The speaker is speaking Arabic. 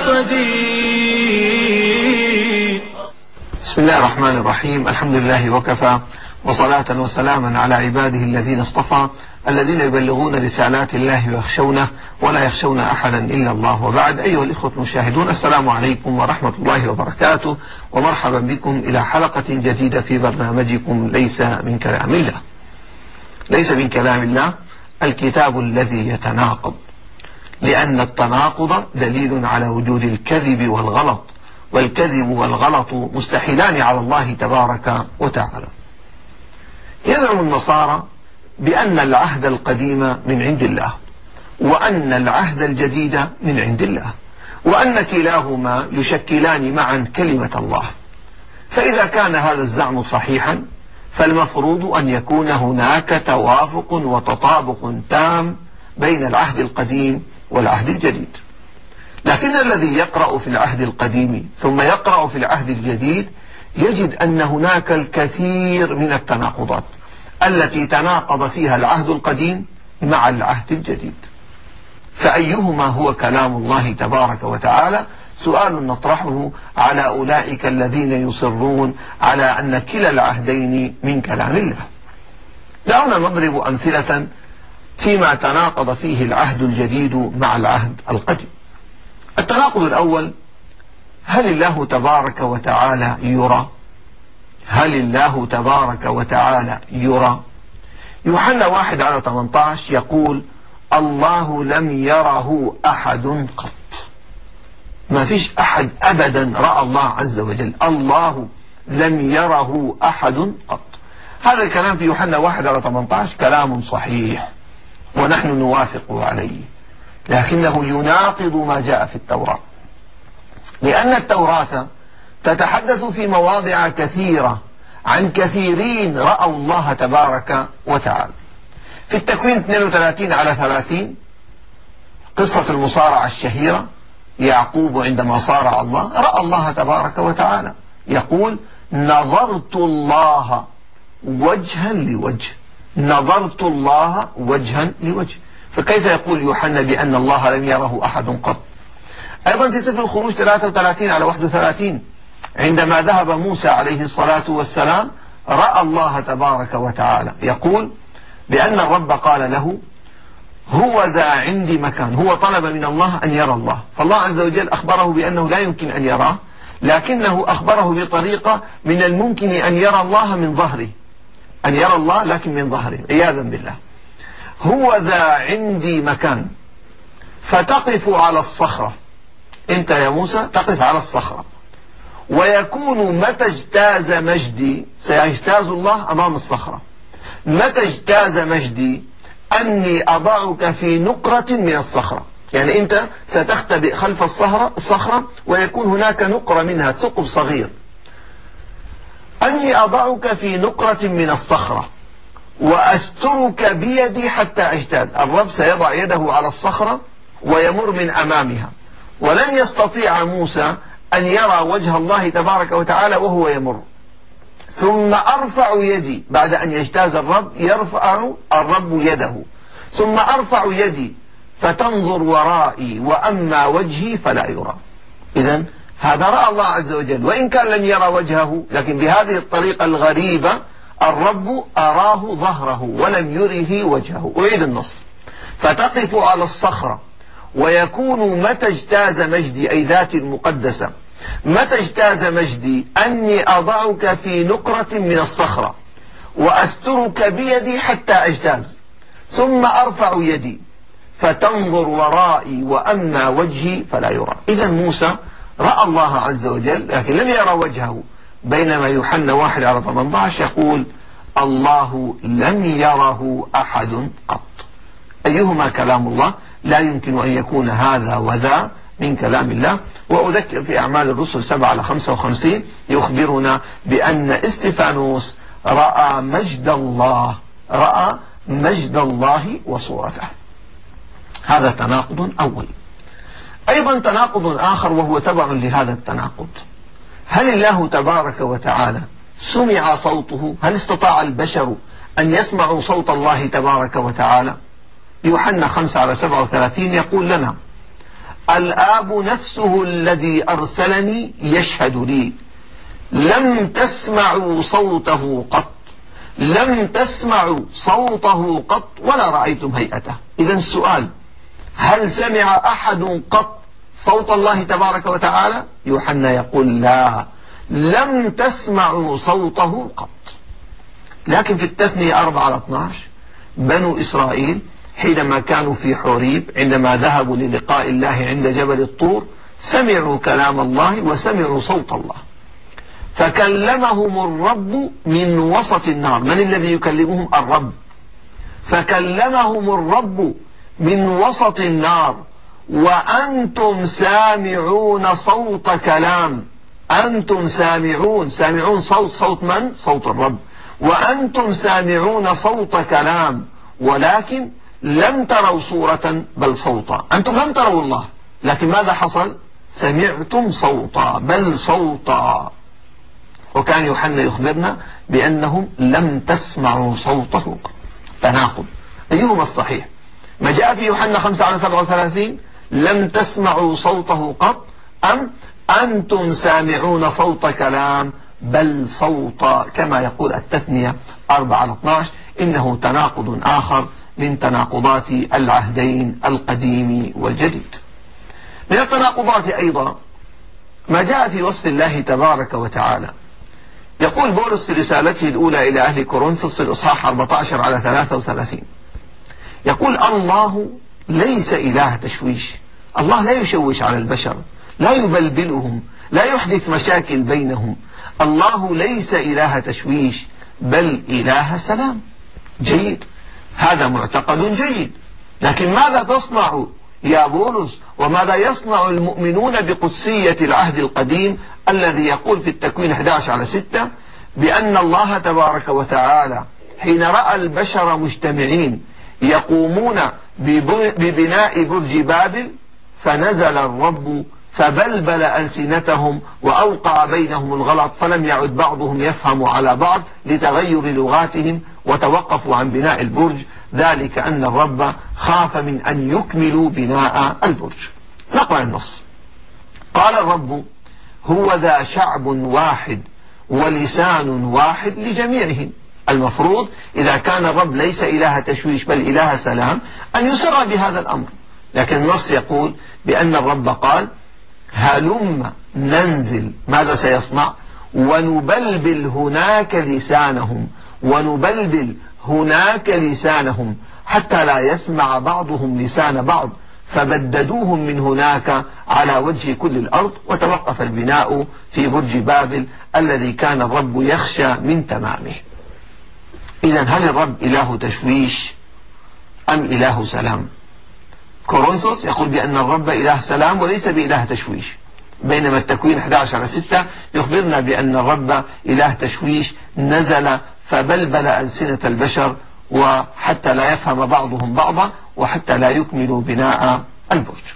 المقصدين. بسم الله الرحمن الرحيم. الحمد لله وكفى، وصلاة وسلاما على عباده الذين اصطفى، الذين يبلغون رسالات الله ويخشونه ولا يخشون أحدا إلا الله. وبعد، أيها الإخوة المشاهدون، السلام عليكم ورحمة الله وبركاته، ومرحبا بكم إلى حلقة جديدة في برنامجكم ليس من كلام الله. ليس من كلام الله الكتاب الذي يتناقض، لأن التناقض دليل على وجود الكذب والغلط، والكذب والغلط مستحيلان على الله تبارك وتعالى. يزعم النصارى بأن العهد القديم من عند الله، وأن العهد الجديد من عند الله، وأن كلاهما يشكلان معا كلمة الله. فإذا كان هذا الزعم صحيحا، فالمفروض أن يكون هناك توافق وتطابق تام بين العهد القديم والعهد الجديد. لكن الذي يقرأ في العهد القديم ثم يقرأ في العهد الجديد يجد أن هناك الكثير من التناقضات التي تناقض فيها العهد القديم مع العهد الجديد. فأيهما هو كلام الله تبارك وتعالى؟ سؤال نطرحه على أولئك الذين يصرون على أن كلا العهدين من كلام الله. دعونا نضرب أمثلة فيما تناقض فيه العهد الجديد مع العهد القديم. التناقض الأول: هل الله تبارك وتعالى يرى؟ هل الله تبارك وتعالى يرى؟ يوحنا 1:18 يقول: الله لم يره أحد قط. ما فيش أحد أبدا رأى الله عز وجل. الله لم يره أحد قط. هذا الكلام في يوحنا 1:18 كلام صحيح، ونحن نوافق عليه، لكنه يناقض ما جاء في التوراة، لأن التوراة تتحدث في مواضع كثيرة عن كثيرين رأوا الله تبارك وتعالى. في التكوين 32:30 قصة المصارعة الشهيرة، يعقوب عندما صارع الله رأى الله تبارك وتعالى، يقول: نظرت الله وجها لوجه. نظرت الله وجها لوجه. فكيف يقول يوحنا بأن الله لم يره أحد قط؟ أيضا في سفر الخروج 33:31 عندما ذهب موسى عليه الصلاة والسلام رأى الله تبارك وتعالى، يقول بأن الرب قال له: هو ذا عندي مكان. هو طلب من الله أن يرى الله، فالله عز وجل أخبره بأنه لا يمكن أن يراه، لكنه أخبره بطريقة من الممكن أن يرى الله من ظهره، أن يرى الله لكن من ظهره، عياذا بالله. هو ذا عندي مكان فتقف على الصخرة. أنت يا موسى تقف على الصخرة، ويكون متى اجتاز مجدي، سيجتاز الله أمام الصخرة، متى اجتاز مجدي أني أضعك في نقرة من الصخرة. يعني أنت ستختبئ خلف الصخرة ويكون هناك نقرة منها، ثقب صغير. أني أضعك في نقرة من الصخرة وأسترك بيدي حتى أجتاز. الرب سيضع يده على الصخرة ويمر من أمامها، ولن يستطيع موسى أن يرى وجه الله تبارك وتعالى وهو يمر. ثم أرفع يدي، بعد أن يجتاز الرب يرفع الرب يده، ثم أرفع يدي فتنظر ورائي وأما وجهي فلا يرى. إذن هذا رأى الله عز وجل، وإن كان لم يرى وجهه، لكن بهذه الطريقة الغريبة الرب أراه ظهره ولم يره وجهه. أعيد النص: فتقف على الصخرة ويكون متى اجتاز مجدي، أي ذاتي المقدسة، متى اجتاز مجدي أني أضعك في نقرة من الصخرة وأسترك بيدي حتى أجتاز، ثم أرفع يدي فتنظر ورائي وأما وجهي فلا يرى. إذا موسى رأى الله عز وجل لكن لم يرى وجهه، بينما يوحنا 1:18 يقول: الله لم يره أحد قط. أيهما كلام الله؟ لا يمكن أن يكون هذا وذا من كلام الله. وأذكر في أعمال الرسل 7:55 يخبرنا بأن استفانوس رأى مجد الله، رأى مجد الله وصورته. هذا تناقض أول. أيضا تناقض آخر وهو تبع لهذا التناقض: هل الله تبارك وتعالى سمع صوته؟ هل استطاع البشر أن يسمعوا صوت الله تبارك وتعالى؟ يوحنا 5:37 يقول لنا: الآب نفسه الذي أرسلني يشهد لي لم تسمعوا صوته قط، لم تسمعوا صوته قط ولا رأيتم هيئته. إذا السؤال: هل سمع أحد قط صوت الله تبارك وتعالى؟ يوحنا يقول لا، لم تسمعوا صوته قط. لكن في التثنية 4:12 بنو إسرائيل حينما كانوا في حوريب عندما ذهبوا للقاء الله عند جبل الطور سمعوا كلام الله وسمعوا صوت الله، فكلمهم الرب من وسط النار. من الذي يكلمهم؟ الرب. فكلمهم الرب من وسط النار وأنتم سامعون صوت كلام. أنتم سامعون، سامعون صوت من؟ صوت الرب. وأنتم سامعون صوت كلام ولكن لم تروا صورة بل صوتا. أنتم لم تروا الله، لكن ماذا حصل؟ سمعتم صوتا بل صوتا. وكان يوحنا يخبرنا بأنهم لم تسمعوا صوته. تناقض، أيهما الصحيح؟ ما جاء في يوحنا 5:37 لم تسمعوا صوته قط، أم أنتم سامعون صوت كلام بل صوتا، كما يقول التثنية 4:12. إنه تناقض آخر من تناقضات العهدين القديم والجديد. من التناقضات أيضا ما جاء في وصف الله تبارك وتعالى. يقول بولس في رسالته الأولى إلى أهل كورنثوس في الإصحاح 14:33 يقول: الله ليس إله تشويش. الله لا يشوش على البشر، لا يبلبلهم، لا يحدث مشاكل بينهم. الله ليس إله تشويش بل إله سلام. جيد، هذا معتقد جيد، لكن ماذا تصنع يا بولس وماذا يصنع المؤمنون بقدسية العهد القديم الذي يقول في التكوين 11:6 بأن الله تبارك وتعالى حين رأى البشر مجتمعين يقومون ببناء برج بابل فنزل الرب فبلبل ألسنتهم وأوقع بينهم الغلط فلم يعد بعضهم يفهم على بعض لتغير لغاتهم وتوقفوا عن بناء البرج، ذلك أن الرب خاف من أن يكملوا بناء البرج. نقرأ النص: قال الرب: هو ذا شعب واحد ولسان واحد لجميعهم. المفروض إذا كان الرب ليس إله تشويش بل إله سلام أن يسر بهذا الأمر، لكن النص يقول بأن الرب قال: هلم ننزل. ماذا سيصنع؟ ونبلبل هناك لسانهم، ونبلبل هناك لسانهم حتى لا يسمع بعضهم لسان بعض، فبددوهم من هناك على وجه كل الأرض، وتوقف البناء في برج بابل الذي كان الرب يخشى من تمامه. إذا هل الرب إله تشويش أم إله سلام؟ كورنثوس يقول بأن الرب إله سلام وليس بإله تشويش، بينما التكوين 11:6 يخبرنا بأن الرب إله تشويش نزل فبلبل ألسنة البشر وحتى لا يفهم بعضهم بعضا وحتى لا يكملوا بناء البرج.